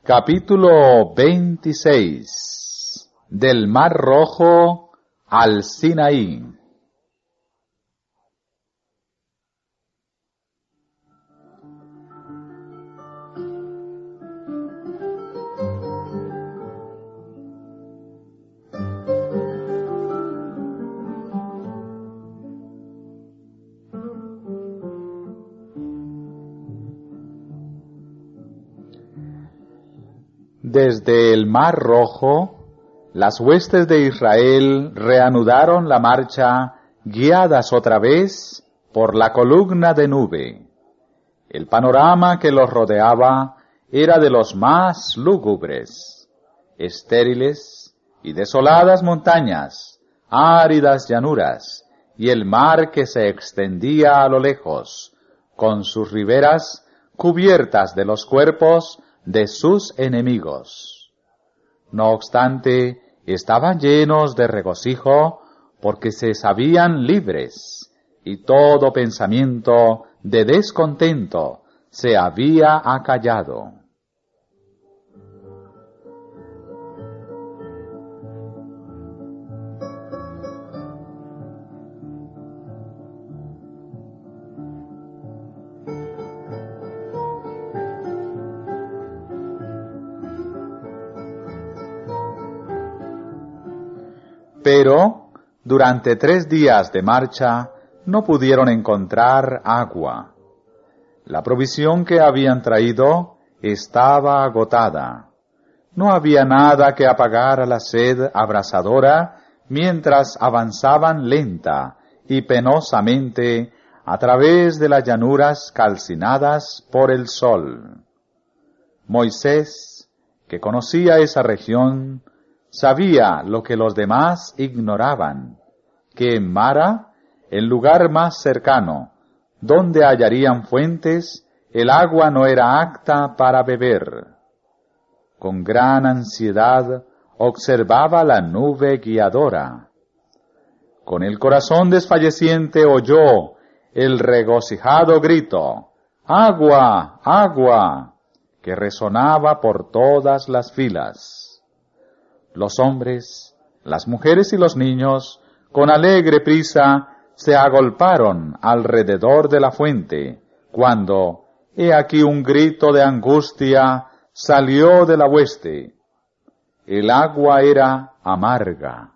Capítulo 26. Del Mar Rojo al Sinaí. Desde el Mar Rojo, las huestes de Israel reanudaron la marcha, guiadas otra vez por la columna de nube. El panorama que los rodeaba era de los más lúgubres, estériles y desoladas montañas, áridas llanuras, y el mar que se extendía a lo lejos, con sus riberas cubiertas de los cuerpos de sus enemigos. No obstante, estaban llenos de regocijo porque se sabían libres, y todo pensamiento de descontento se había acallado. Pero, durante 3 días de marcha, no pudieron encontrar agua. La provisión que habían traído estaba agotada. No había nada que apagara la sed abrasadora mientras avanzaban lenta y penosamente a través de las llanuras calcinadas por el sol. Moisés, que conocía esa región, sabía lo que los demás ignoraban, que en Mara, el lugar más cercano, donde hallarían fuentes, el agua no era apta para beber. Con gran ansiedad observaba la nube guiadora. Con el corazón desfalleciente oyó el regocijado grito, ¡agua, agua!, que resonaba por todas las filas. Los hombres, las mujeres y los niños, con alegre prisa, se agolparon alrededor de la fuente, cuando, he aquí un grito de angustia salió de la hueste. El agua era amarga.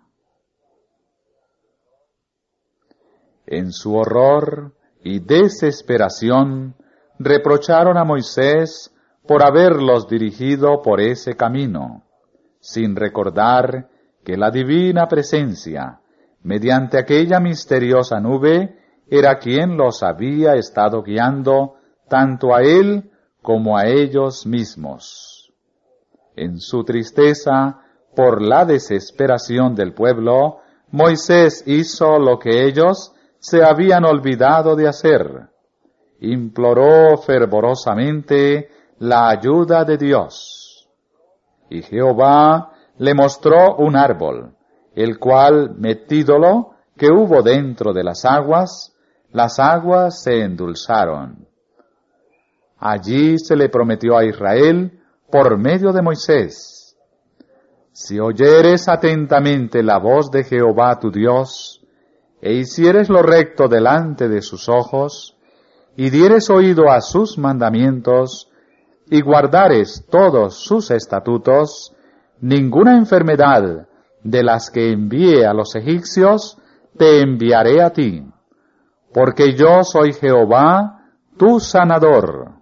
En su horror y desesperación, reprocharon a Moisés por haberlos dirigido por ese camino, sin recordar que la divina presencia, mediante aquella misteriosa nube, era quien los había estado guiando tanto a él como a ellos mismos. En su tristeza por la desesperación del pueblo, Moisés hizo lo que ellos se habían olvidado de hacer. Imploró fervorosamente la ayuda de Dios. Y Jehová le mostró un árbol, el cual, metídolo, que hubo dentro de las aguas se endulzaron. Allí se le prometió a Israel, por medio de Moisés: si oyeres atentamente la voz de Jehová tu Dios, e hicieres lo recto delante de sus ojos, y dieres oído a sus mandamientos, y guardares todos sus estatutos, ninguna enfermedad de las que envié a los egipcios te enviaré a ti, porque yo soy Jehová, tu sanador.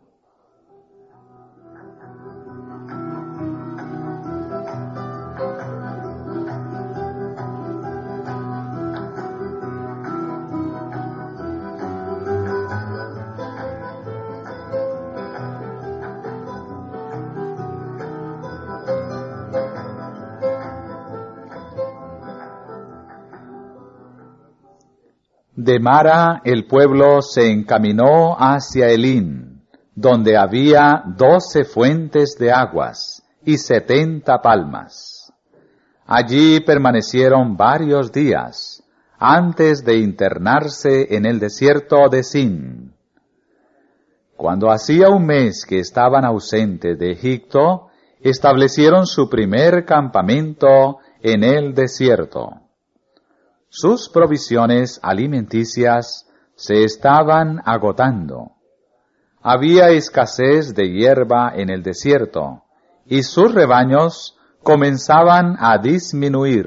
De Mara el pueblo se encaminó hacia Elín, donde había 12 fuentes de aguas y 70 palmas. Allí permanecieron varios días, antes de internarse en el desierto de Sin. Cuando hacía un mes que estaban ausentes de Egipto, establecieron su primer campamento en el desierto. Sus provisiones alimenticias se estaban agotando. Había escasez de hierba en el desierto, y sus rebaños comenzaban a disminuir.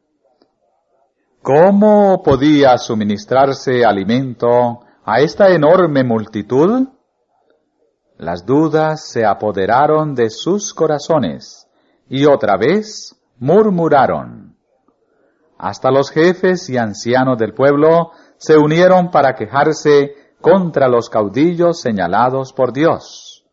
¿Cómo podía suministrarse alimento a esta enorme multitud? Las dudas se apoderaron de sus corazones, y otra vez murmuraron. Hasta los jefes y ancianos del pueblo se unieron para quejarse contra los caudillos señalados por Dios.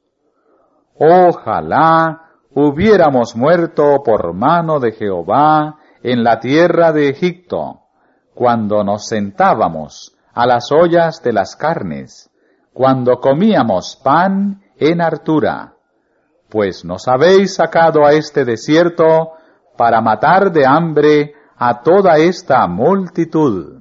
Ojalá hubiéramos muerto por mano de Jehová en la tierra de Egipto, cuando nos sentábamos a las ollas de las carnes, cuando comíamos pan en hartura, pues nos habéis sacado a este desierto para matar de hambre a toda esta multitud.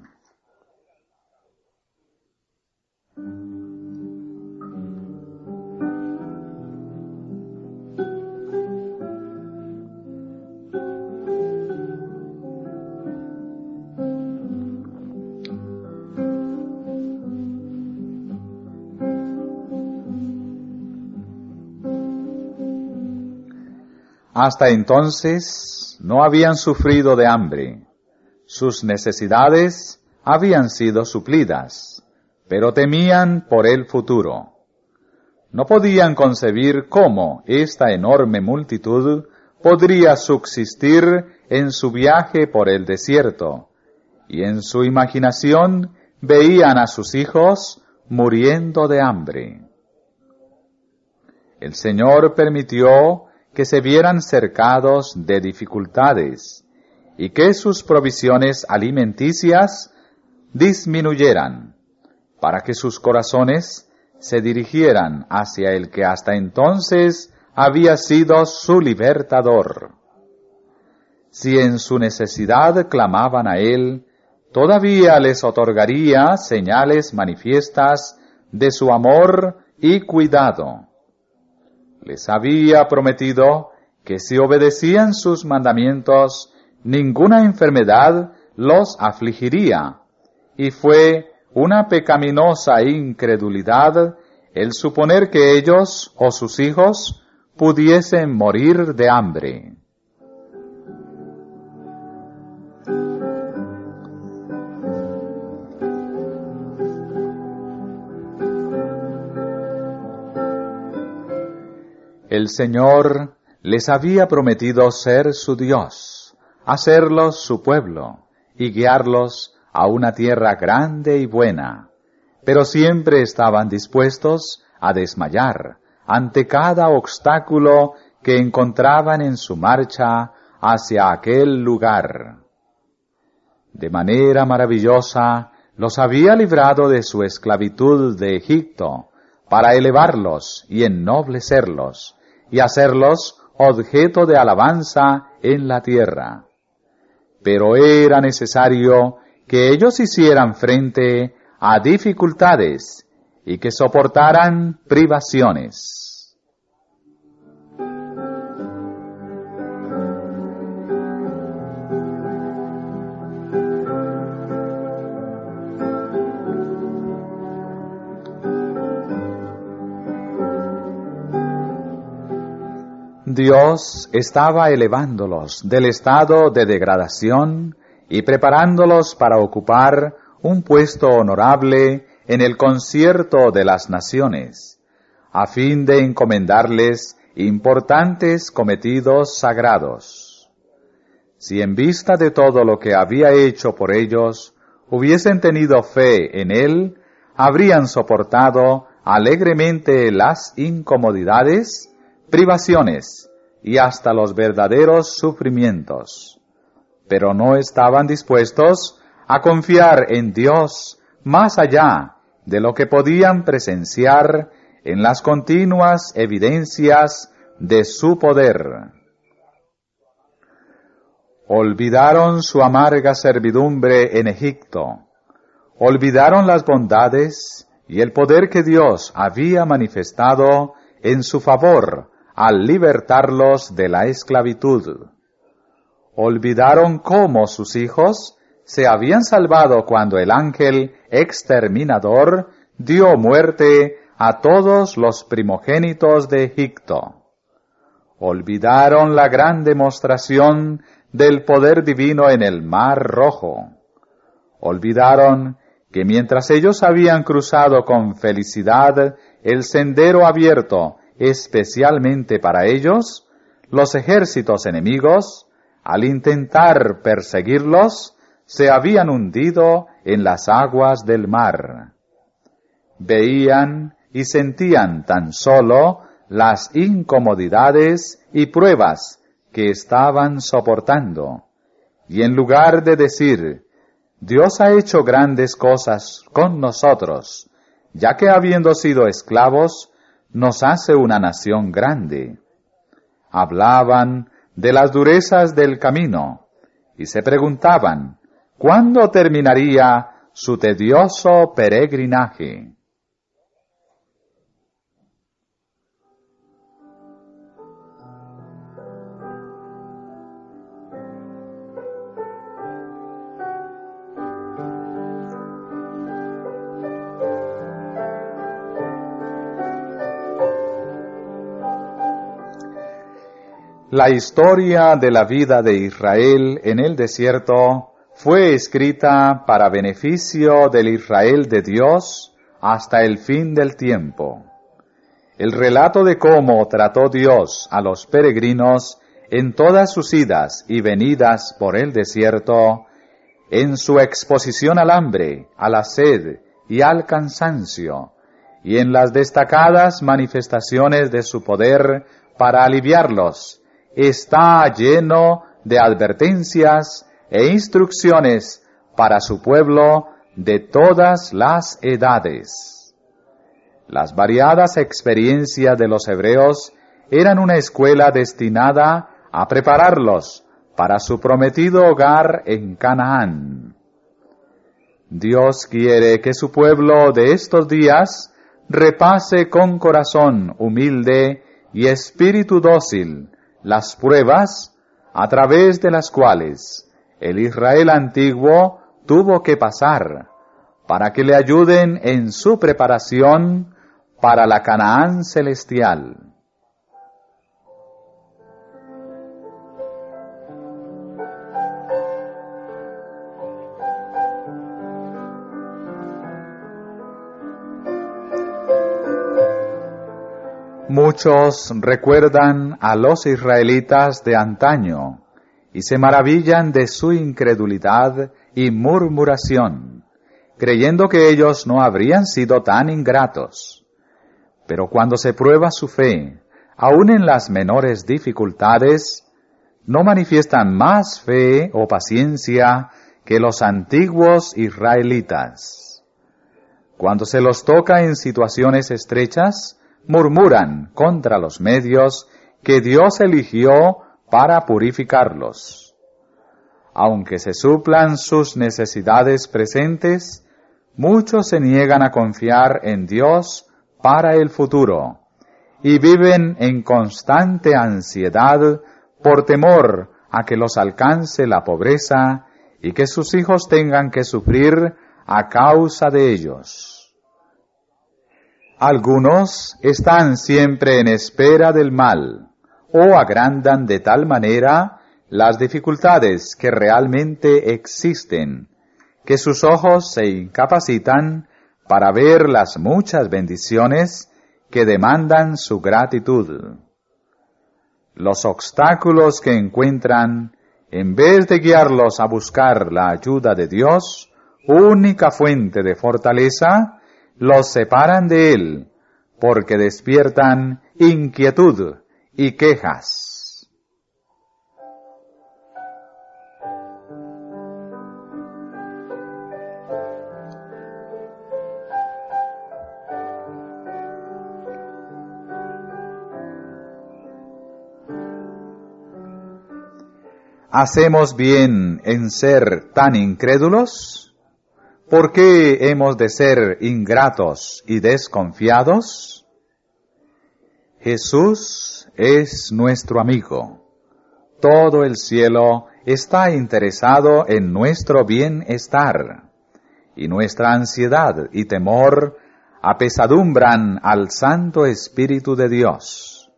Hasta entonces no habían sufrido de hambre. Sus necesidades habían sido suplidas, pero temían por el futuro. No podían concebir cómo esta enorme multitud podría subsistir en su viaje por el desierto, y en su imaginación veían a sus hijos muriendo de hambre. El Señor permitió que se vieran cercados de dificultades y que sus provisiones alimenticias disminuyeran, para que sus corazones se dirigieran hacia el que hasta entonces había sido su libertador. Si en su necesidad clamaban a Él, todavía les otorgaría señales manifiestas de su amor y cuidado. Les había prometido que si obedecían sus mandamientos, ninguna enfermedad los afligiría, y fue una pecaminosa incredulidad el suponer que ellos o sus hijos pudiesen morir de hambre. El Señor les había prometido ser su Dios, hacerlos su pueblo y guiarlos a una tierra grande y buena, pero siempre estaban dispuestos a desmayar ante cada obstáculo que encontraban en su marcha hacia aquel lugar. De manera maravillosa los había librado de su esclavitud de Egipto para elevarlos y ennoblecerlos, y hacerlos objeto de alabanza en la tierra. Pero era necesario que ellos hicieran frente a dificultades y que soportaran privaciones. Dios estaba elevándolos del estado de degradación y preparándolos para ocupar un puesto honorable en el concierto de las naciones, a fin de encomendarles importantes cometidos sagrados. Si en vista de todo lo que había hecho por ellos, hubiesen tenido fe en Él, habrían soportado alegremente las incomodidades, privaciones y hasta los verdaderos sufrimientos. Pero no estaban dispuestos a confiar en Dios más allá de lo que podían presenciar en las continuas evidencias de su poder. Olvidaron su amarga servidumbre en Egipto, olvidaron las bondades y el poder que Dios había manifestado en su favor al libertarlos de la esclavitud. Olvidaron cómo sus hijos se habían salvado cuando el ángel exterminador dio muerte a todos los primogénitos de Egipto. Olvidaron la gran demostración del poder divino en el Mar Rojo. Olvidaron que mientras ellos habían cruzado con felicidad el sendero abierto especialmente para ellos, los ejércitos enemigos, al intentar perseguirlos, se habían hundido en las aguas del mar. Veían y sentían tan solo las incomodidades y pruebas que estaban soportando, y en lugar de decir, Dios ha hecho grandes cosas con nosotros, ya que habiendo sido esclavos, nos hace una nación grande. Hablaban de las durezas del camino, y se preguntaban, ¿cuándo terminaría su tedioso peregrinaje? La historia de la vida de Israel en el desierto fue escrita para beneficio del Israel de Dios hasta el fin del tiempo. El relato de cómo trató Dios a los peregrinos en todas sus idas y venidas por el desierto, en su exposición al hambre, a la sed y al cansancio, y en las destacadas manifestaciones de su poder para aliviarlos, está lleno de advertencias e instrucciones para su pueblo de todas las edades. Las variadas experiencias de los hebreos eran una escuela destinada a prepararlos para su prometido hogar en Canaán. Dios quiere que su pueblo de estos días repase con corazón humilde y espíritu dócil las pruebas a través de las cuales el Israel antiguo tuvo que pasar para que le ayuden en su preparación para la Canaán celestial. Muchos recuerdan a los israelitas de antaño y se maravillan de su incredulidad y murmuración, creyendo que ellos no habrían sido tan ingratos. Pero cuando se prueba su fe, aun en las menores dificultades, no manifiestan más fe o paciencia que los antiguos israelitas. Cuando se los toca en situaciones estrechas, murmuran contra los medios que Dios eligió para purificarlos. Aunque se suplan sus necesidades presentes, muchos se niegan a confiar en Dios para el futuro y viven en constante ansiedad por temor a que los alcance la pobreza y que sus hijos tengan que sufrir a causa de ellos. Algunos están siempre en espera del mal, o agrandan de tal manera las dificultades que realmente existen, que sus ojos se incapacitan para ver las muchas bendiciones que demandan su gratitud. Los obstáculos que encuentran, en vez de guiarlos a buscar la ayuda de Dios, única fuente de fortaleza, los separan de Él, porque despiertan inquietud y quejas. ¿Hacemos bien en ser tan incrédulos? ¿Por qué hemos de ser ingratos y desconfiados? Jesús es nuestro amigo. Todo el cielo está interesado en nuestro bienestar, y nuestra ansiedad y temor apesadumbran al Santo Espíritu de Dios.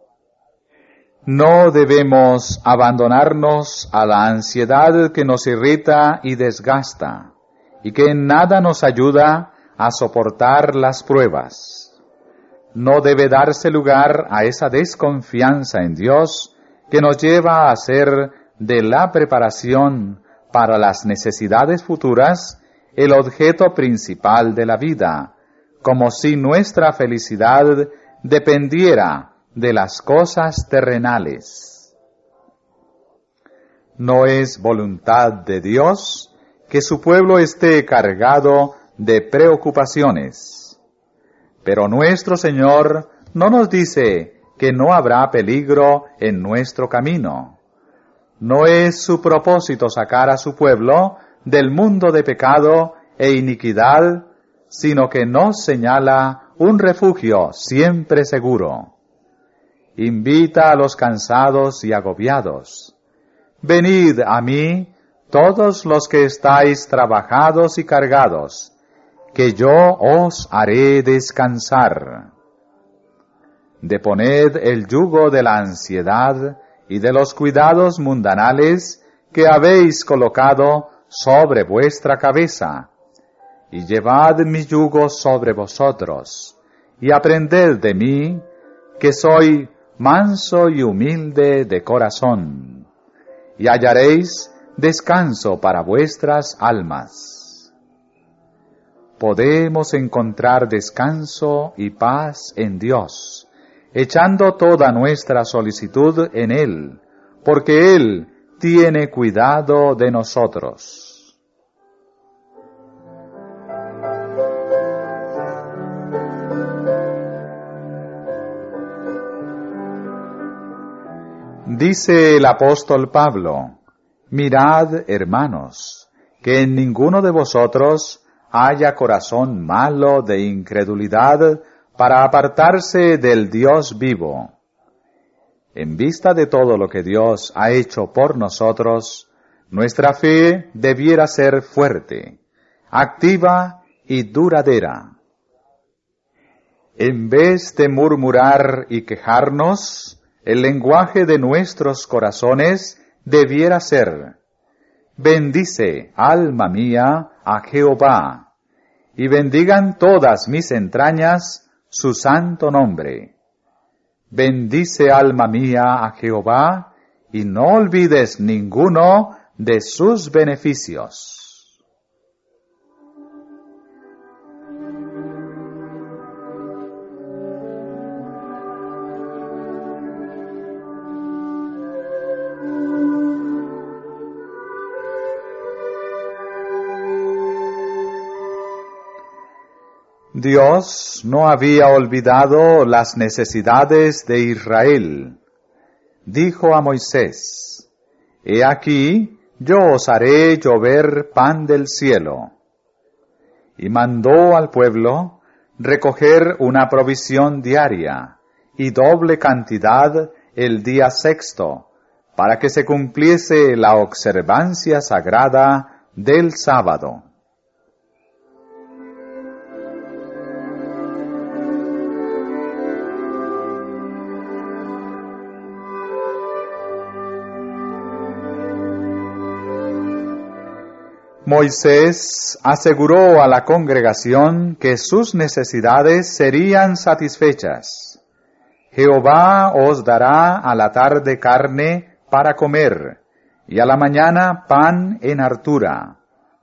No debemos abandonarnos a la ansiedad que nos irrita y desgasta, y que en nada nos ayuda a soportar las pruebas. No debe darse lugar a esa desconfianza en Dios que nos lleva a hacer de la preparación para las necesidades futuras el objeto principal de la vida, como si nuestra felicidad dependiera de las cosas terrenales. No es voluntad de Dios que su pueblo esté cargado de preocupaciones. Pero nuestro Señor no nos dice que no habrá peligro en nuestro camino. No es su propósito sacar a su pueblo del mundo de pecado e iniquidad, sino que nos señala un refugio siempre seguro. Invita a los cansados y agobiados. Venid a mí, todos los que estáis trabajados y cargados, que yo os haré descansar. Deponed el yugo de la ansiedad y de los cuidados mundanales que habéis colocado sobre vuestra cabeza, y llevad mi yugo sobre vosotros, y aprended de mí, que soy manso y humilde de corazón, y hallaréis descanso para vuestras almas. Podemos encontrar descanso y paz en Dios, echando toda nuestra solicitud en Él, porque Él tiene cuidado de nosotros. Dice el apóstol Pablo: mirad, hermanos, que en ninguno de vosotros haya corazón malo de incredulidad para apartarse del Dios vivo. En vista de todo lo que Dios ha hecho por nosotros, nuestra fe debiera ser fuerte, activa y duradera. En vez de murmurar y quejarnos, el lenguaje de nuestros corazones debiera ser: bendice, alma mía, a Jehová, y bendigan todas mis entrañas su santo nombre. Bendice, alma mía, a Jehová, y no olvides ninguno de sus beneficios. Dios no había olvidado las necesidades de Israel. Dijo a Moisés: he aquí, yo os haré llover pan del cielo. Y mandó al pueblo recoger una provisión diaria y doble cantidad el día sexto, para que se cumpliese la observancia sagrada del sábado. Moisés aseguró a la congregación que sus necesidades serían satisfechas. Jehová os dará a la tarde carne para comer, y a la mañana pan en hartura.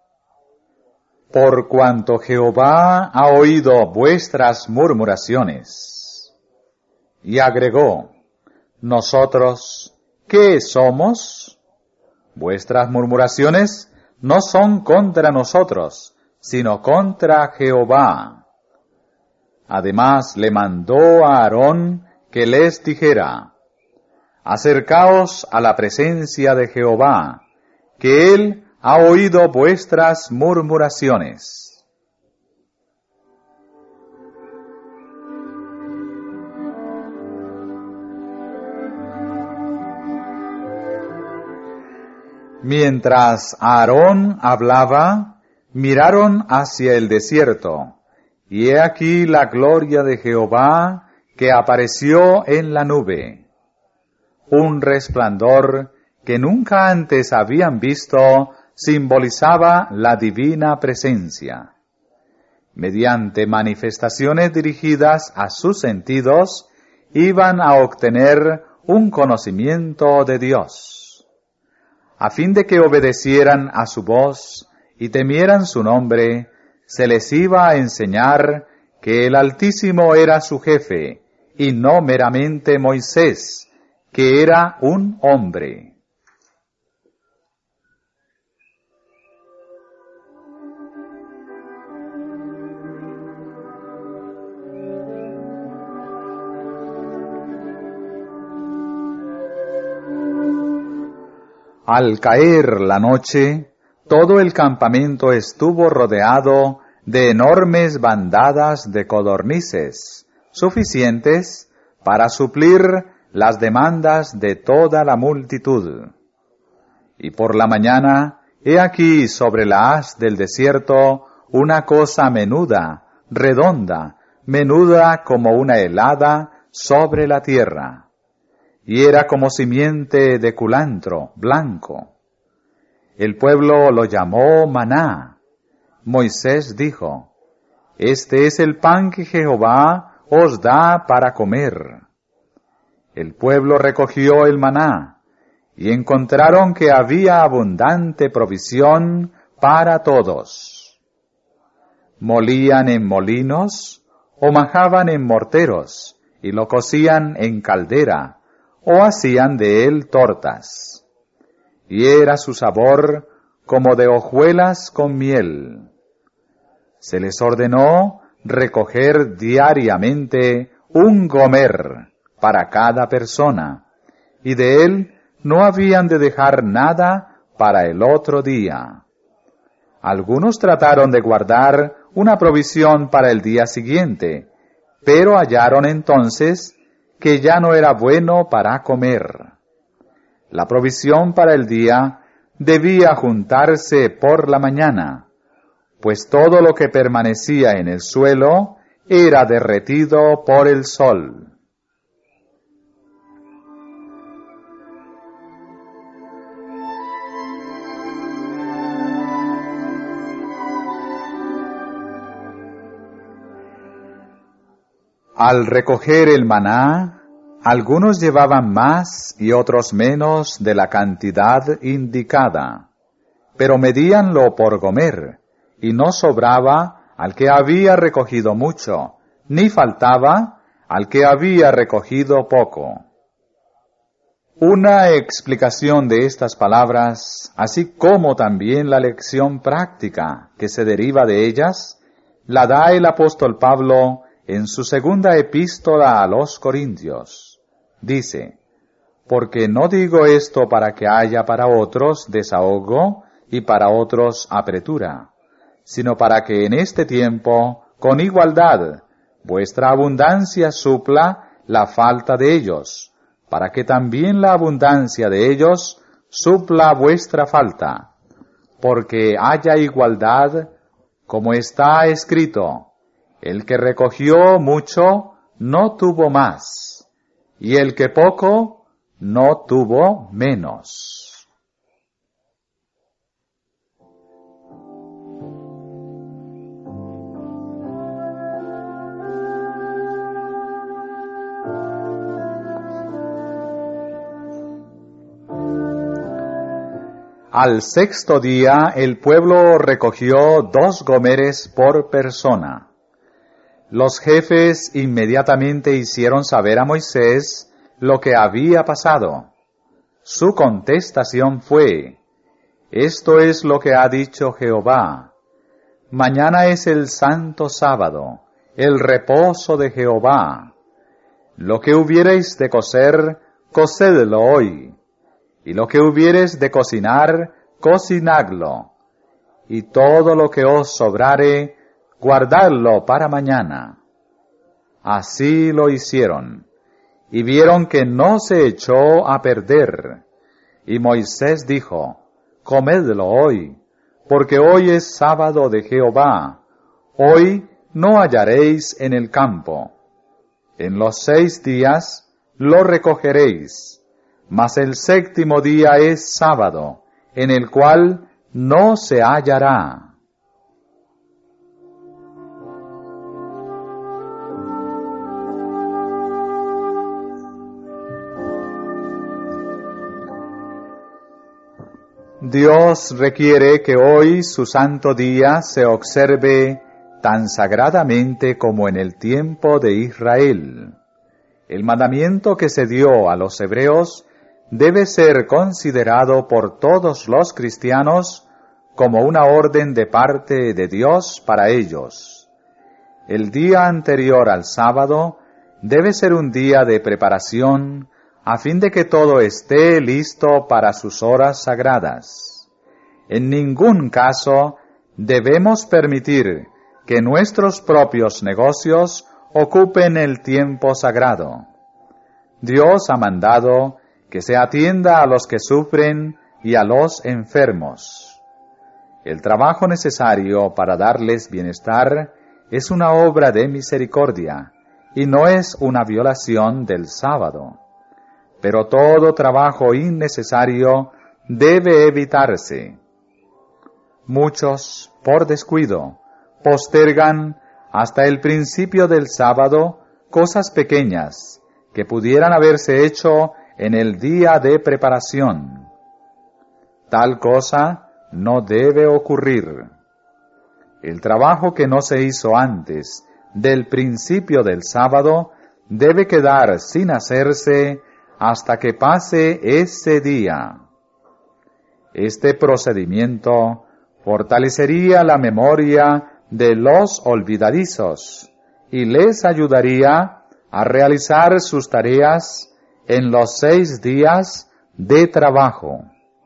Por cuanto Jehová ha oído vuestras murmuraciones. Y agregó: nosotros, ¿qué somos? Vuestras murmuraciones no son contra nosotros, sino contra Jehová. Además le mandó a Aarón que les dijera: acercaos a la presencia de Jehová, que él ha oído vuestras murmuraciones. Mientras Aarón hablaba, miraron hacia el desierto, y he aquí la gloria de Jehová que apareció en la nube. Un resplandor que nunca antes habían visto simbolizaba la divina presencia. Mediante manifestaciones dirigidas a sus sentidos, iban a obtener un conocimiento de Dios. A fin de que obedecieran a su voz y temieran su nombre, se les iba a enseñar que el Altísimo era su jefe, y no meramente Moisés, que era un hombre. Al caer la noche, todo el campamento estuvo rodeado de enormes bandadas de codornices, suficientes para suplir las demandas de toda la multitud. Y por la mañana, he aquí sobre la haz del desierto una cosa menuda, redonda, menuda como una helada sobre la tierra. Y era como simiente de culantro blanco. El pueblo lo llamó maná. Moisés dijo, este es el pan que Jehová os da para comer. El pueblo recogió el maná, y encontraron que había abundante provisión para todos. Molían en molinos, o majaban en morteros, y lo cocían en caldera, o hacían de él tortas. Y era su sabor como de hojuelas con miel. Se les ordenó recoger diariamente un gomer para cada persona, y de él no habían de dejar nada para el otro día. Algunos trataron de guardar una provisión para el día siguiente, pero hallaron entonces que ya no era bueno para comer. La provisión para el día debía juntarse por la mañana, pues todo lo que permanecía en el suelo era derretido por el sol. Al recoger el maná, algunos llevaban más y otros menos de la cantidad indicada, pero medíanlo por gomer, y no sobraba al que había recogido mucho, ni faltaba al que había recogido poco. Una explicación de estas palabras, así como también la lección práctica que se deriva de ellas, la da el apóstol Pablo en su segunda epístola a los Corintios. Dice, porque no digo esto para que haya para otros desahogo y para otros apretura, sino para que en este tiempo, con igualdad, vuestra abundancia supla la falta de ellos, para que también la abundancia de ellos supla vuestra falta, porque haya igualdad, como está escrito, el que recogió mucho no tuvo más, y el que poco no tuvo menos. Al sexto día el pueblo recogió 2 gomeres por persona. Los jefes inmediatamente hicieron saber a Moisés lo que había pasado. Su contestación fue, esto es lo que ha dicho Jehová. Mañana es el santo sábado, el reposo de Jehová. Lo que hubiereis de cocer, cocedlo hoy. Y lo que hubiereis de cocinar, cocinadlo. Y todo lo que os sobrare, guardadlo para mañana. Así lo hicieron, y vieron que no se echó a perder. Y Moisés dijo, comedlo hoy, porque hoy es sábado de Jehová. Hoy no hallaréis en el campo. En los 6 días lo recogeréis, mas el 7º día es sábado, en el cual no se hallará. Dios requiere que hoy su santo día se observe tan sagradamente como en el tiempo de Israel. El mandamiento que se dio a los hebreos debe ser considerado por todos los cristianos como una orden de parte de Dios para ellos. El día anterior al sábado debe ser un día de preparación a fin de que todo esté listo para sus horas sagradas. En ningún caso debemos permitir que nuestros propios negocios ocupen el tiempo sagrado. Dios ha mandado que se atienda a los que sufren y a los enfermos. El trabajo necesario para darles bienestar es una obra de misericordia y no es una violación del sábado. Pero todo trabajo innecesario debe evitarse. Muchos, por descuido, postergan hasta el principio del sábado cosas pequeñas que pudieran haberse hecho en el día de preparación. Tal cosa no debe ocurrir. El trabajo que no se hizo antes del principio del sábado debe quedar sin hacerse hasta que pase ese día. Este procedimiento fortalecería la memoria de los olvidadizos y les ayudaría a realizar sus tareas en los 6 días de trabajo.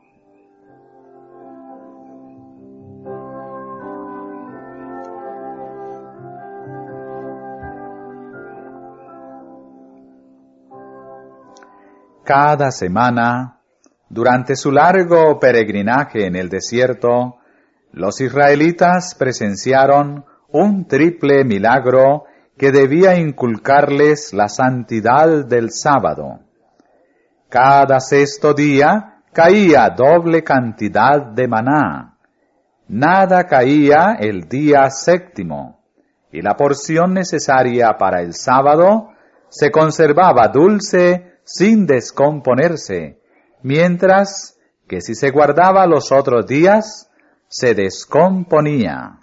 Cada semana, durante su largo peregrinaje en el desierto, los israelitas presenciaron un triple milagro que debía inculcarles la santidad del sábado. Cada 6º día caía doble cantidad de maná. Nada caía el día 7º, y la porción necesaria para el sábado se conservaba dulce sin descomponerse, mientras que si se guardaba los otros días, se descomponía.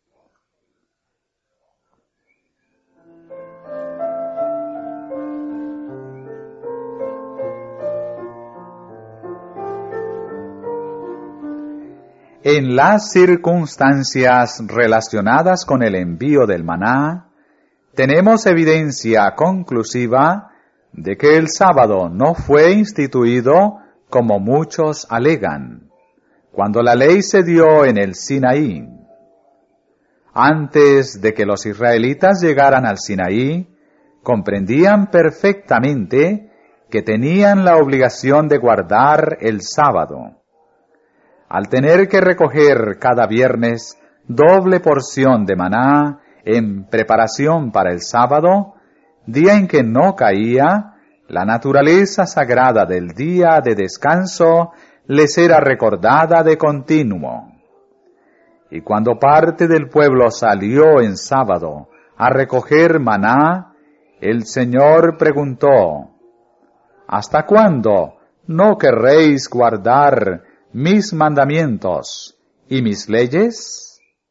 En las circunstancias relacionadas con el envío del maná, tenemos evidencia conclusiva de que el sábado no fue instituido como muchos alegan, cuando la ley se dio en el Sinaí. Antes de que los israelitas llegaran al Sinaí, comprendían perfectamente que tenían la obligación de guardar el sábado. Al tener que recoger cada viernes doble porción de maná en preparación para el sábado, día en que no caía, la naturaleza sagrada del día de descanso les era recordada de continuo. Y cuando parte del pueblo salió en sábado a recoger maná, el Señor preguntó: ¿Hasta cuándo no querréis guardar mis mandamientos y mis leyes?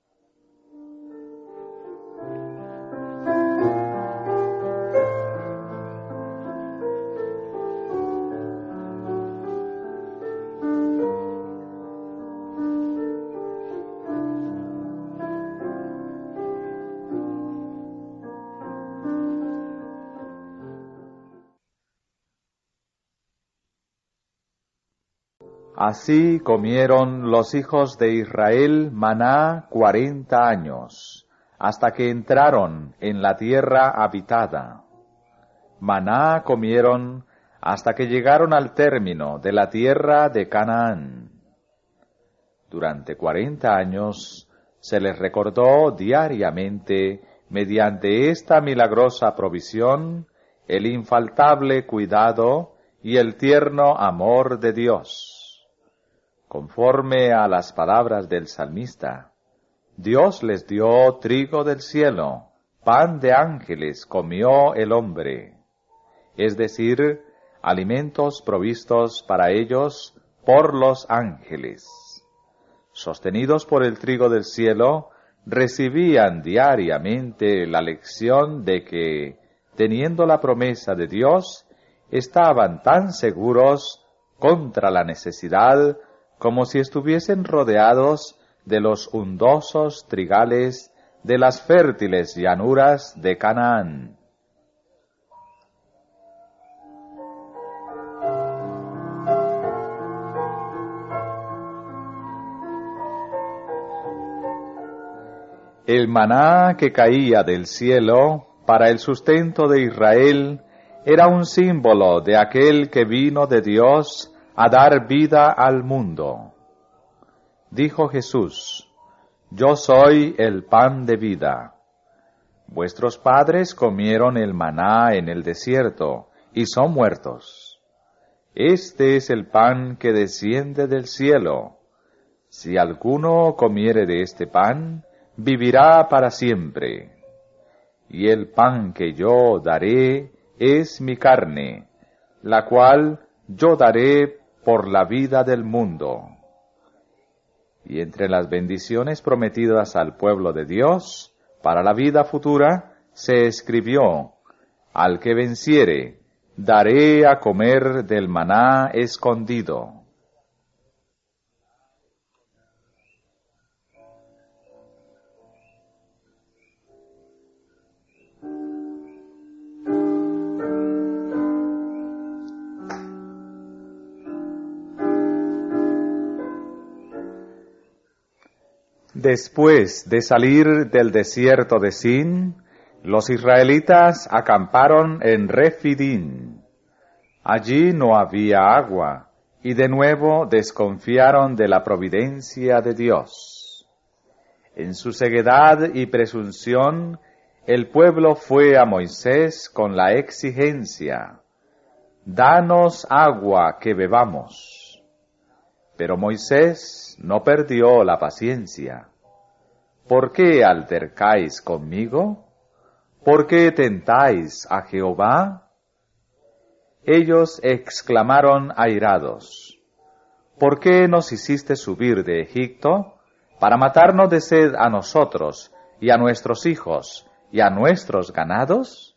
Así comieron los hijos de Israel maná 40 años, hasta que entraron en la tierra habitada. Maná comieron hasta que llegaron al término de la tierra de Canaán. Durante 40 años se les recordó diariamente, mediante esta milagrosa provisión, el infaltable cuidado y el tierno amor de Dios. Conforme a las palabras del salmista, Dios les dio trigo del cielo, pan de ángeles comió el hombre, es decir, alimentos provistos para ellos por los ángeles. Sostenidos por el trigo del cielo, recibían diariamente la lección de que, teniendo la promesa de Dios, estaban tan seguros contra la necesidad como si estuviesen rodeados de los undosos trigales de las fértiles llanuras de Canaán. El maná que caía del cielo para el sustento de Israel era un símbolo de aquel que vino de Dios a dar vida al mundo. Dijo Jesús: Yo soy el pan de vida. Vuestros padres comieron el maná en el desierto y son muertos. Este es el pan que desciende del cielo. Si alguno comiere de este pan, vivirá para siempre. Y el pan que yo daré es mi carne, la cual yo daré por la vida del mundo. Y entre las bendiciones prometidas al pueblo de Dios, para la vida futura, se escribió: Al que venciere, daré a comer del maná escondido. Después de salir del desierto de Sin, los israelitas acamparon en Refidim. Allí no había agua, y de nuevo desconfiaron de la providencia de Dios. En su ceguedad y presunción, el pueblo fue a Moisés con la exigencia: «Danos agua que bebamos». Pero Moisés no perdió la paciencia. ¿Por qué altercáis conmigo? ¿Por qué tentáis a Jehová? Ellos exclamaron airados: ¿Por qué nos hiciste subir de Egipto para matarnos de sed a nosotros y a nuestros hijos y a nuestros ganados?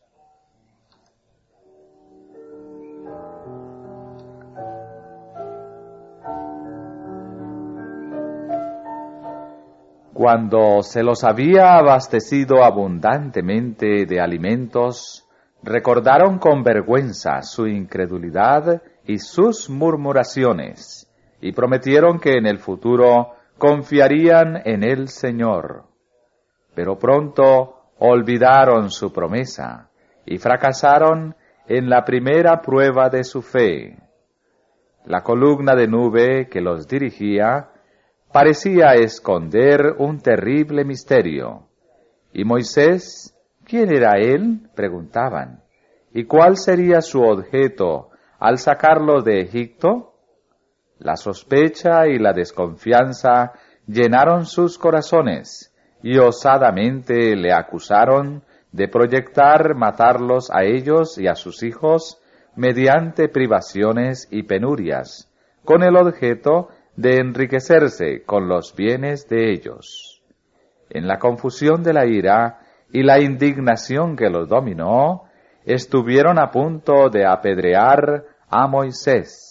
Cuando se los había abastecido abundantemente de alimentos, recordaron con vergüenza su incredulidad y sus murmuraciones, y prometieron que en el futuro confiarían en el Señor. Pero pronto olvidaron su promesa y fracasaron en la primera prueba de su fe. La columna de nube que los dirigía parecía esconder un terrible misterio. ¿Y Moisés? ¿Quién era él?, preguntaban. ¿Y cuál sería su objeto al sacarlo de Egipto? La sospecha y la desconfianza llenaron sus corazones, y osadamente le acusaron de proyectar matarlos a ellos y a sus hijos mediante privaciones y penurias, con el objeto de enriquecerse con los bienes de ellos. En la confusión de la ira y la indignación que los dominó, estuvieron a punto de apedrear a Moisés.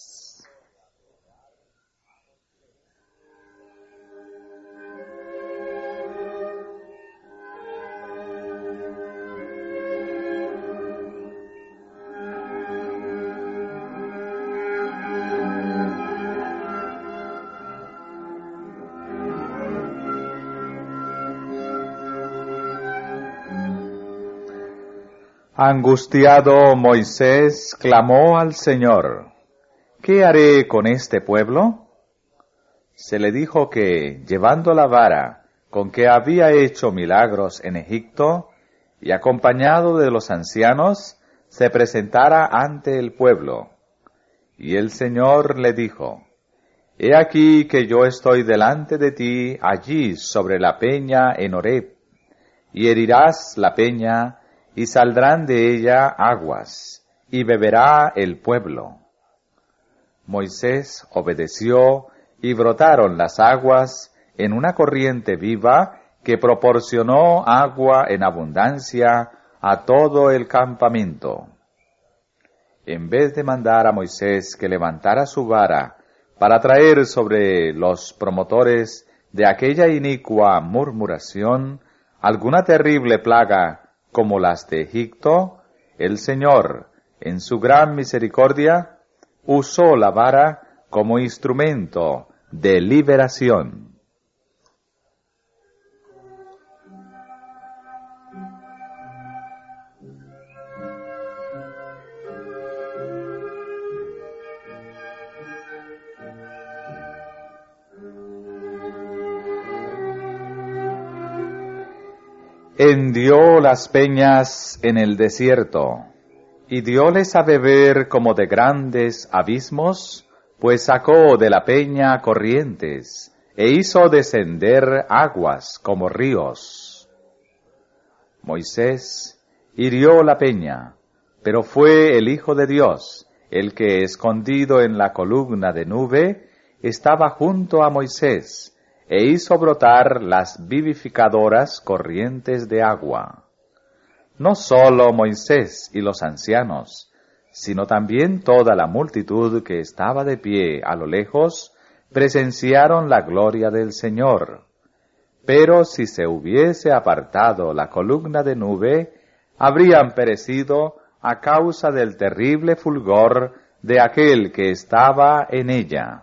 Angustiado, Moisés clamó al Señor: ¿Qué haré con este pueblo? se le dijo que, llevando la vara con que había hecho milagros en Egipto, y acompañado de los ancianos, se presentara ante el pueblo. Y el Señor le dijo, He aquí que yo estoy delante de ti allí sobre la peña en Horeb, y herirás la peña, y saldrán de ella aguas, y beberá el pueblo. Moisés obedeció, y brotaron las aguas en una corriente viva que proporcionó agua en abundancia a todo el campamento. En vez de mandar a Moisés que levantara su vara para traer sobre los promotores de aquella inicua murmuración alguna terrible plaga como las de Egipto, el Señor, en su gran misericordia, usó la vara como instrumento de liberación. Hendió las peñas en el desierto, y dióles a beber como de grandes abismos, pues sacó de la peña corrientes, e hizo descender aguas como ríos. Moisés hirió la peña, pero fue el Hijo de Dios, el que, escondido en la columna de nube, estaba junto a Moisés, e hizo brotar las vivificadoras corrientes de agua. No sólo Moisés y los ancianos, sino también toda la multitud que estaba de pie a lo lejos, presenciaron la gloria del Señor. Pero si se hubiese apartado la columna de nube, habrían perecido a causa del terrible fulgor de aquel que estaba en ella.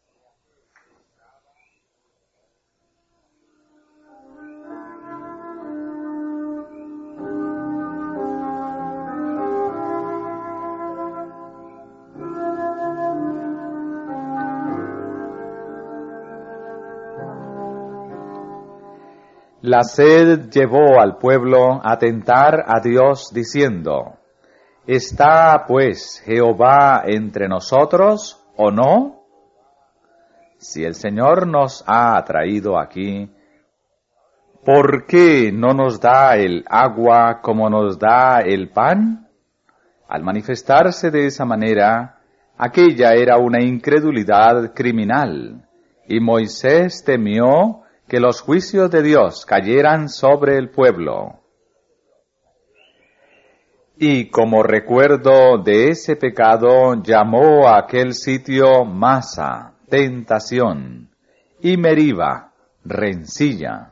La sed llevó al pueblo a tentar a Dios diciendo, ¿Está pues Jehová entre nosotros o no? Si el Señor nos ha traído aquí, ¿por qué no nos da el agua como nos da el pan? Al manifestarse de esa manera, aquella era una incredulidad criminal, y Moisés temió que los juicios de Dios cayeran sobre el pueblo. Y como recuerdo de ese pecado, llamó a aquel sitio Masa, tentación, y Meriba, rencilla.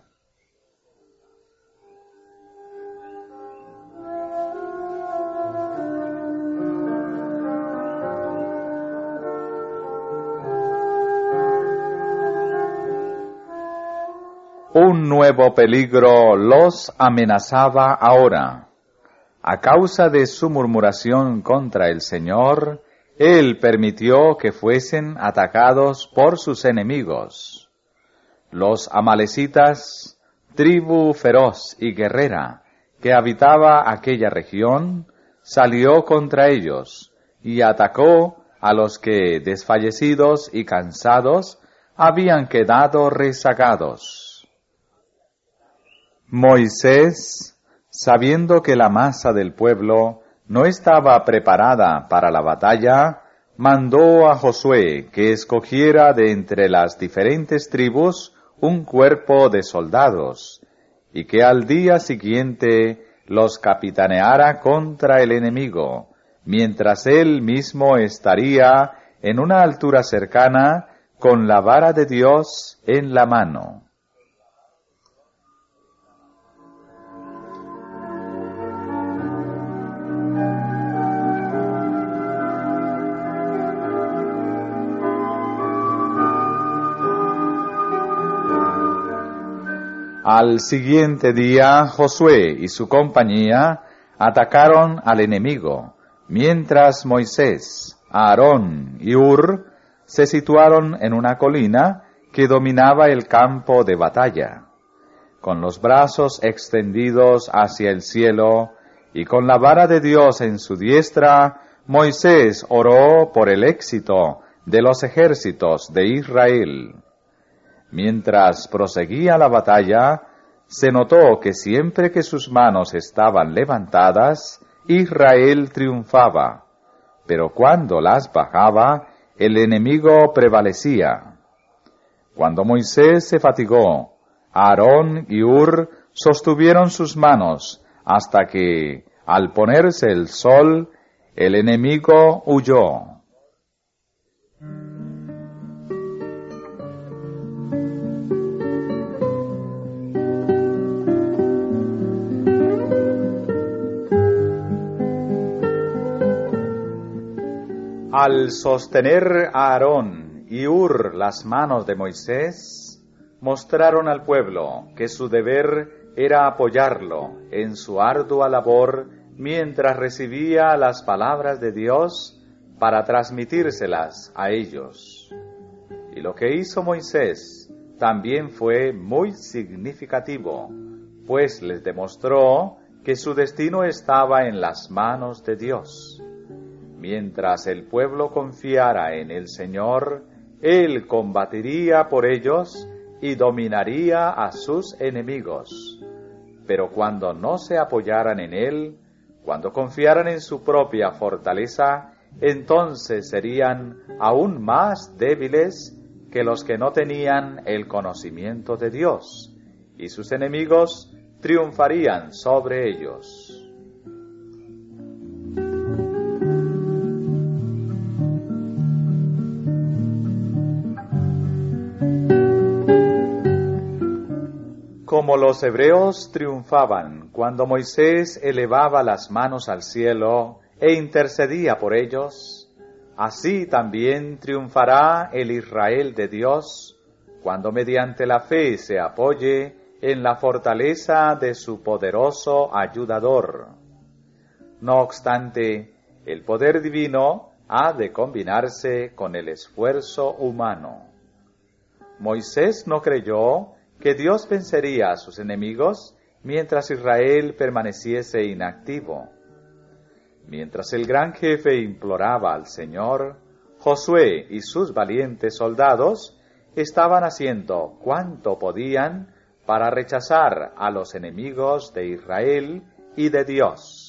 Un nuevo peligro los amenazaba ahora. A causa de su murmuración contra el Señor, Él permitió que fuesen atacados por sus enemigos. Los amalecitas, tribu feroz y guerrera que habitaba aquella región, salió contra ellos y atacó a los que, desfallecidos y cansados, habían quedado rezagados. Moisés, sabiendo que la masa del pueblo no estaba preparada para la batalla, mandó a Josué que escogiera de entre las diferentes tribus un cuerpo de soldados, y que al día siguiente los capitaneara contra el enemigo, mientras él mismo estaría en una altura cercana con la vara de Dios en la mano. Al siguiente día, Josué y su compañía atacaron al enemigo, mientras Moisés, Aarón y Hur se situaron en una colina que dominaba el campo de batalla. Con los brazos extendidos hacia el cielo y con la vara de Dios en su diestra, Moisés oró por el éxito de los ejércitos de Israel. Mientras proseguía la batalla, se notó que siempre que sus manos estaban levantadas, Israel triunfaba, pero cuando las bajaba, el enemigo prevalecía. Cuando Moisés se fatigó, Aarón y Hur sostuvieron sus manos hasta que, al ponerse el sol, el enemigo huyó. Al sostener a Aarón y Hur las manos de Moisés, mostraron al pueblo que su deber era apoyarlo en su ardua labor mientras recibía las palabras de Dios para transmitírselas a ellos. Y lo que hizo Moisés también fue muy significativo, pues les demostró que su destino estaba en las manos de Dios. Mientras el pueblo confiara en el Señor, Él combatiría por ellos y dominaría a sus enemigos. Pero cuando no se apoyaran en Él, cuando confiaran en su propia fortaleza, entonces serían aún más débiles que los que no tenían el conocimiento de Dios, y sus enemigos triunfarían sobre ellos. Como los hebreos triunfaban cuando Moisés elevaba las manos al cielo e intercedía por ellos, así también triunfará el Israel de Dios cuando mediante la fe se apoye en la fortaleza de su poderoso ayudador. No obstante, el poder divino ha de combinarse con el esfuerzo humano. Moisés no creyó que Dios vencería a sus enemigos mientras Israel permaneciese inactivo. Mientras el gran jefe imploraba al Señor, Josué y sus valientes soldados estaban haciendo cuanto podían para rechazar a los enemigos de Israel y de Dios.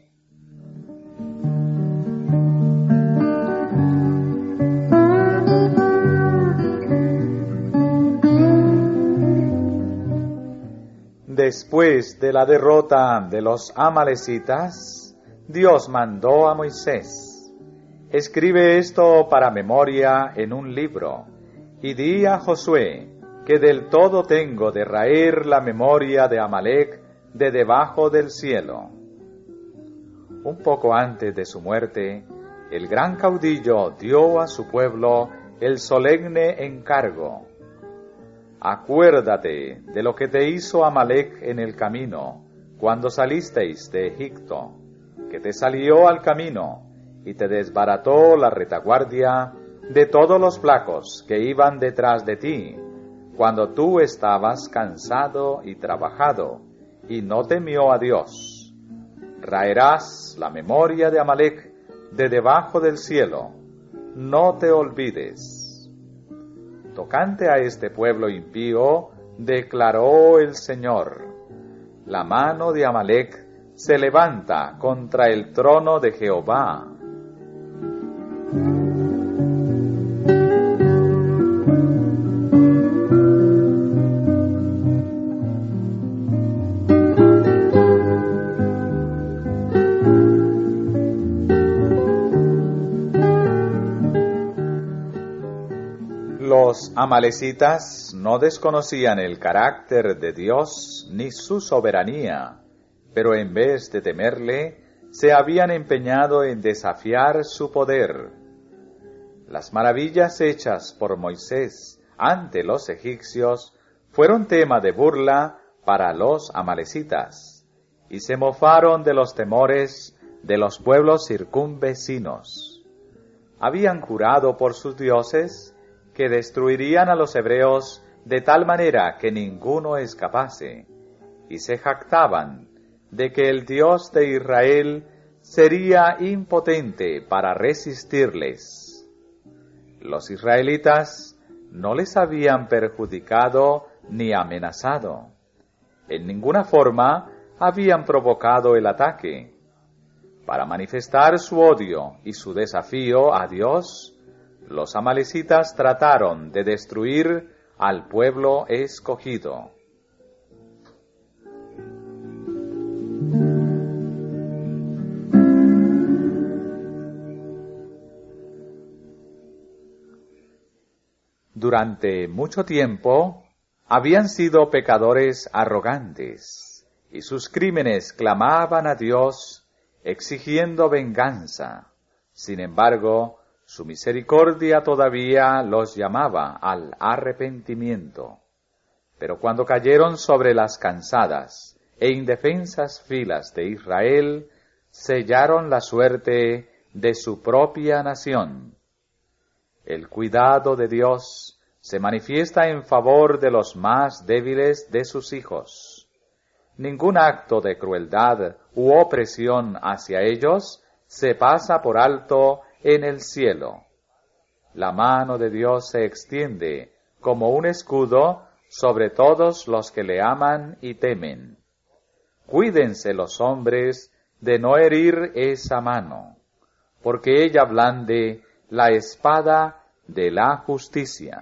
Después de la derrota de los amalecitas, Dios mandó a Moisés: escribe esto para memoria en un libro, y di a Josué que del todo tengo de raer la memoria de Amalec de debajo del cielo. Un poco antes de su muerte, el gran caudillo dio a su pueblo el solemne encargo: acuérdate de lo que te hizo Amalec en el camino, cuando salisteis de Egipto, que te salió al camino y te desbarató la retaguardia de todos los flacos que iban detrás de ti, cuando tú estabas cansado y trabajado, y no temió a Dios. Raerás la memoria de Amalec de debajo del cielo, no te olvides. Tocante a este pueblo impío, declaró el Señor: la mano de Amalec se levanta contra el trono de Jehová. Los amalecitas no desconocían el carácter de Dios ni su soberanía, pero en vez de temerle, se habían empeñado en desafiar su poder. Las maravillas hechas por Moisés ante los egipcios fueron tema de burla para los amalecitas, y se mofaron de los temores de los pueblos circunvecinos. Habían jurado por sus dioses que destruirían a los hebreos de tal manera que ninguno escapase, y se jactaban de que el Dios de Israel sería impotente para resistirles. Los israelitas no les habían perjudicado ni amenazado. En ninguna forma habían provocado el ataque. Para manifestar su odio y su desafío a Dios, los amalecitas trataron de destruir al pueblo escogido. Durante mucho tiempo habían sido pecadores arrogantes, y sus crímenes clamaban a Dios exigiendo venganza. Sin embargo, su misericordia todavía los llamaba al arrepentimiento. Pero cuando cayeron sobre las cansadas e indefensas filas de Israel, sellaron la suerte de su propia nación. El cuidado de Dios se manifiesta en favor de los más débiles de sus hijos. Ningún acto de crueldad u opresión hacia ellos se pasa por alto en el cielo. La mano de Dios se extiende como un escudo sobre todos los que le aman y temen. Cuídense los hombres de no herir esa mano, porque ella blande la espada de la justicia.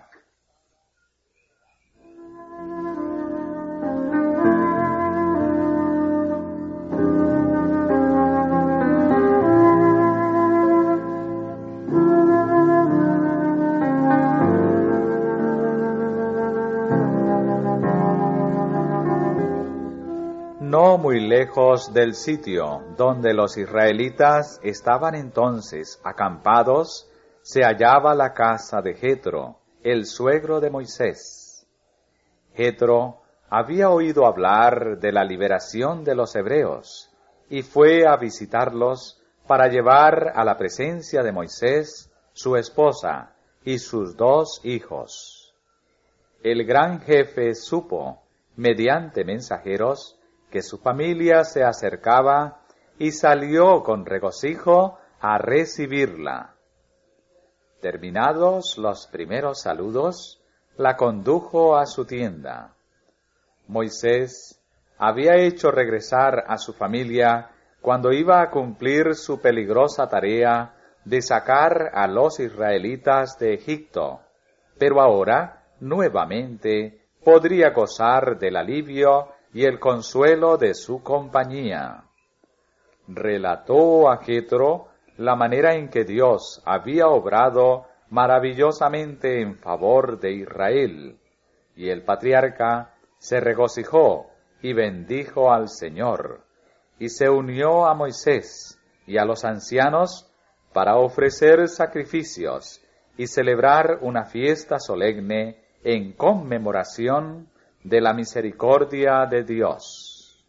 No muy lejos del sitio donde los israelitas estaban entonces acampados, se hallaba la casa de Jetro, el suegro de Moisés. Jetro había oído hablar de la liberación de los hebreos y fue a visitarlos para llevar a la presencia de Moisés su esposa y sus 2 hijos. El gran jefe supo, mediante mensajeros, que su familia se acercaba y salió con regocijo a recibirla. Terminados los primeros saludos, la condujo a su tienda. Moisés había hecho regresar a su familia cuando iba a cumplir su peligrosa tarea de sacar a los israelitas de Egipto, pero ahora, nuevamente, podría gozar del alivio y el consuelo de su compañía. Relató a Jetro la manera en que Dios había obrado maravillosamente en favor de Israel, y el patriarca se regocijó y bendijo al Señor, y se unió a Moisés y a los ancianos para ofrecer sacrificios y celebrar una fiesta solemne en conmemoración de la misericordia de Dios.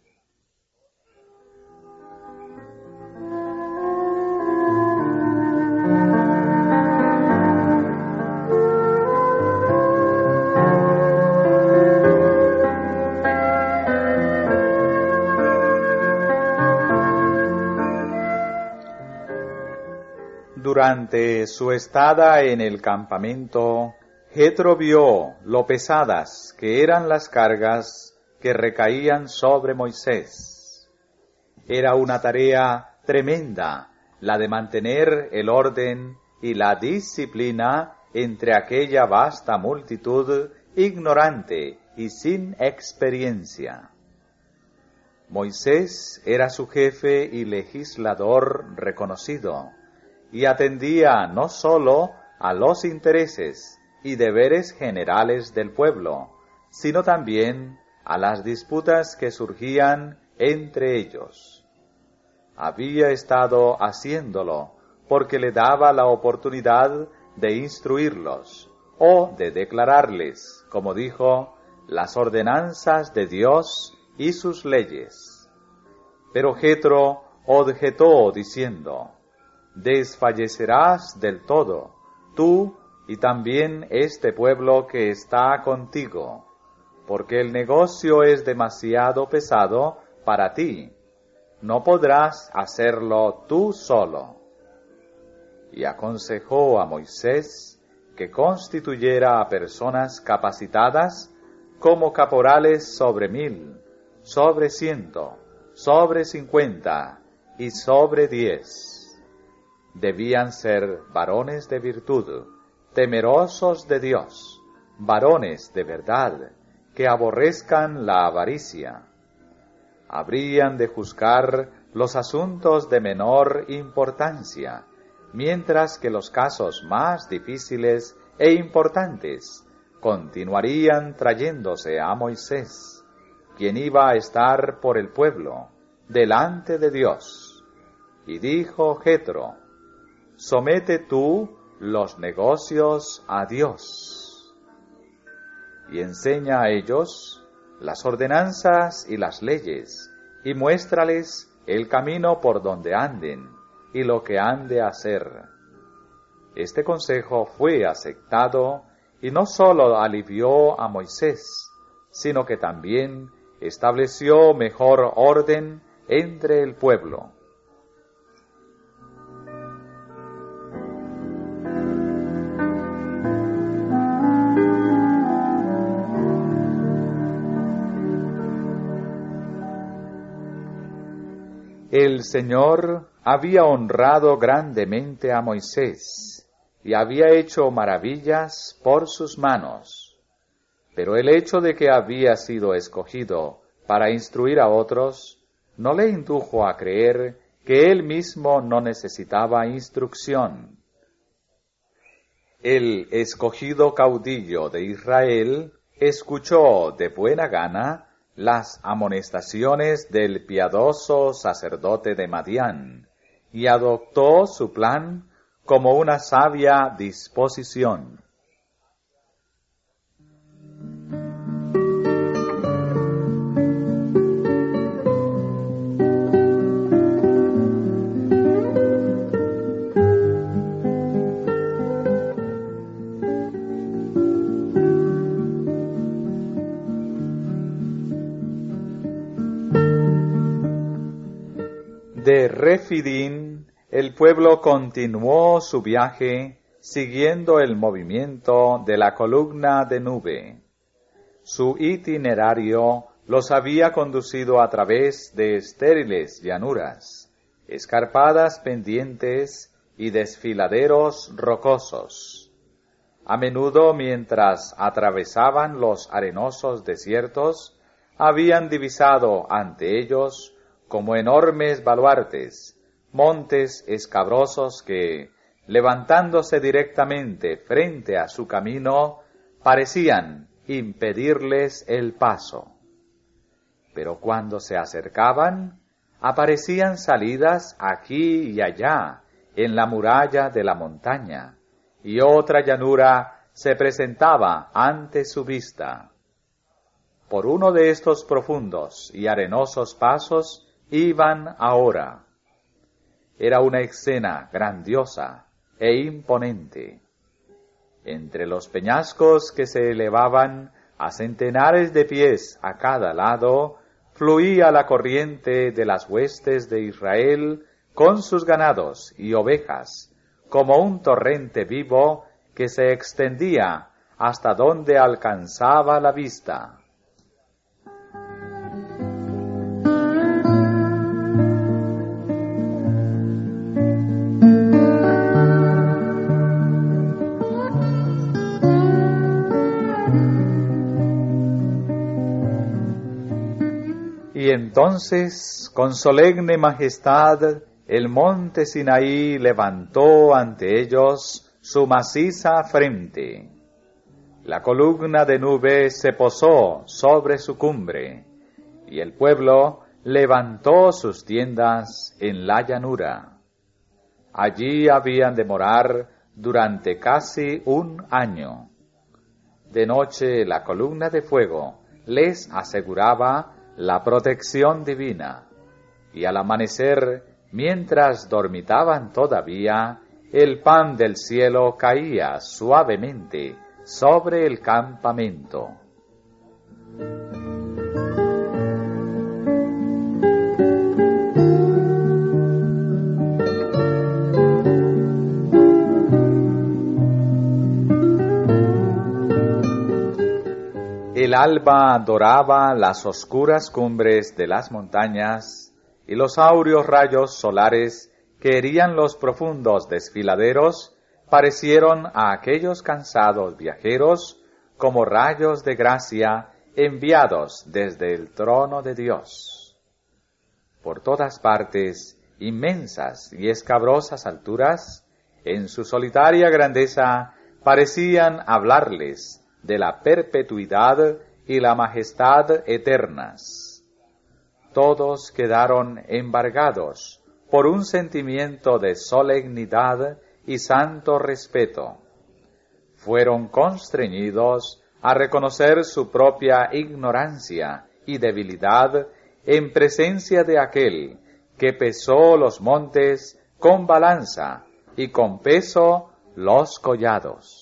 Durante su estada en el campamento, Jetro vio lo pesadas que eran las cargas que recaían sobre Moisés. Era una tarea tremenda la de mantener el orden y la disciplina entre aquella vasta multitud ignorante y sin experiencia. Moisés era su jefe y legislador reconocido, y atendía no sólo a los intereses y deberes generales del pueblo, sino también a las disputas que surgían entre ellos. Había estado haciéndolo porque le daba la oportunidad de instruirlos o de declararles, como dijo, las ordenanzas de Dios y sus leyes. Pero Jetro objetó diciendo: «Desfallecerás del todo, tú y también este pueblo que está contigo, porque el negocio es demasiado pesado para ti. No podrás hacerlo tú solo. Y aconsejó a Moisés que constituyera a personas capacitadas como caporales sobre 1000, sobre 100, sobre 50 y sobre 10. Debían ser varones de virtud, temerosos de Dios, varones de verdad, que aborrezcan la avaricia. Habrían de juzgar los asuntos de menor importancia, mientras que los casos más difíciles e importantes continuarían trayéndose a Moisés, quien iba a estar por el pueblo, delante de Dios. Y dijo Jetro: somete tú los negocios a Dios, y enseña a ellos las ordenanzas y las leyes, y muéstrales el camino por donde anden, y lo que han de hacer. Este consejo fue aceptado, y no sólo alivió a Moisés, sino que también estableció mejor orden entre el pueblo. El Señor había honrado grandemente a Moisés y había hecho maravillas por sus manos. Pero el hecho de que había sido escogido para instruir a otros no le indujo a creer que él mismo no necesitaba instrucción. El escogido caudillo de Israel escuchó de buena gana las amonestaciones del piadoso sacerdote de Madián, y adoptó su plan como una sabia disposición. De Refidín, el pueblo continuó su viaje siguiendo el movimiento de la columna de nube. Su itinerario los había conducido a través de estériles llanuras, escarpadas pendientes y desfiladeros rocosos. A menudo, mientras atravesaban los arenosos desiertos, habían divisado ante ellos como enormes baluartes, montes escabrosos que, levantándose directamente frente a su camino, parecían impedirles el paso. Pero cuando se acercaban, aparecían salidas aquí y allá en la muralla de la montaña, y otra llanura se presentaba ante su vista. Por uno de estos profundos y arenosos pasos iban ahora. Era una escena grandiosa e imponente. Entre los peñascos que se elevaban a centenares de pies a cada lado, fluía la corriente de las huestes de Israel con sus ganados y ovejas, como un torrente vivo que se extendía hasta donde alcanzaba la vista. Y entonces, con solemne majestad, el monte Sinaí levantó ante ellos su maciza frente. La columna de nube se posó sobre su cumbre, y el pueblo levantó sus tiendas en la llanura. Allí habían de morar durante casi un año. De noche la columna de fuego les aseguraba la protección divina, y al amanecer, mientras dormitaban todavía, el pan del cielo caía suavemente sobre el campamento. El alba doraba las oscuras cumbres de las montañas, y los áureos rayos solares que herían los profundos desfiladeros parecieron a aquellos cansados viajeros como rayos de gracia enviados desde el trono de Dios. Por todas partes, inmensas y escabrosas alturas, en su solitaria grandeza, parecían hablarles de la perpetuidad y la majestad eternas. Todos quedaron embargados por un sentimiento de solemnidad y santo respeto. Fueron constreñidos a reconocer su propia ignorancia y debilidad en presencia de aquel que pesó los montes con balanza y con peso los collados.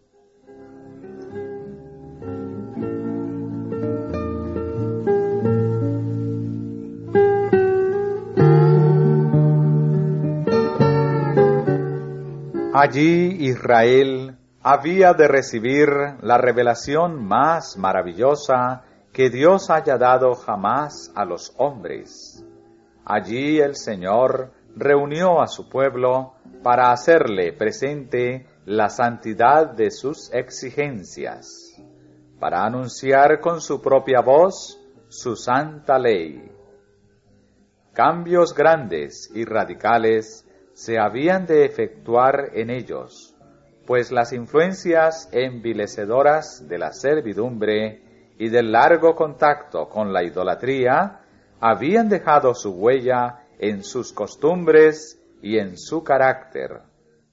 Allí Israel había de recibir la revelación más maravillosa que Dios haya dado jamás a los hombres. Allí el Señor reunió a su pueblo para hacerle presente la santidad de sus exigencias, para anunciar con su propia voz su santa ley. Cambios grandes y radicales se habían de efectuar en ellos, pues las influencias envilecedoras de la servidumbre y del largo contacto con la idolatría habían dejado su huella en sus costumbres y en su carácter.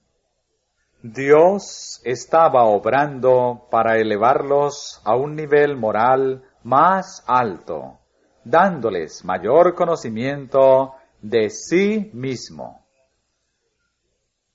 Dios estaba obrando para elevarlos a un nivel moral más alto, dándoles mayor conocimiento de sí mismo.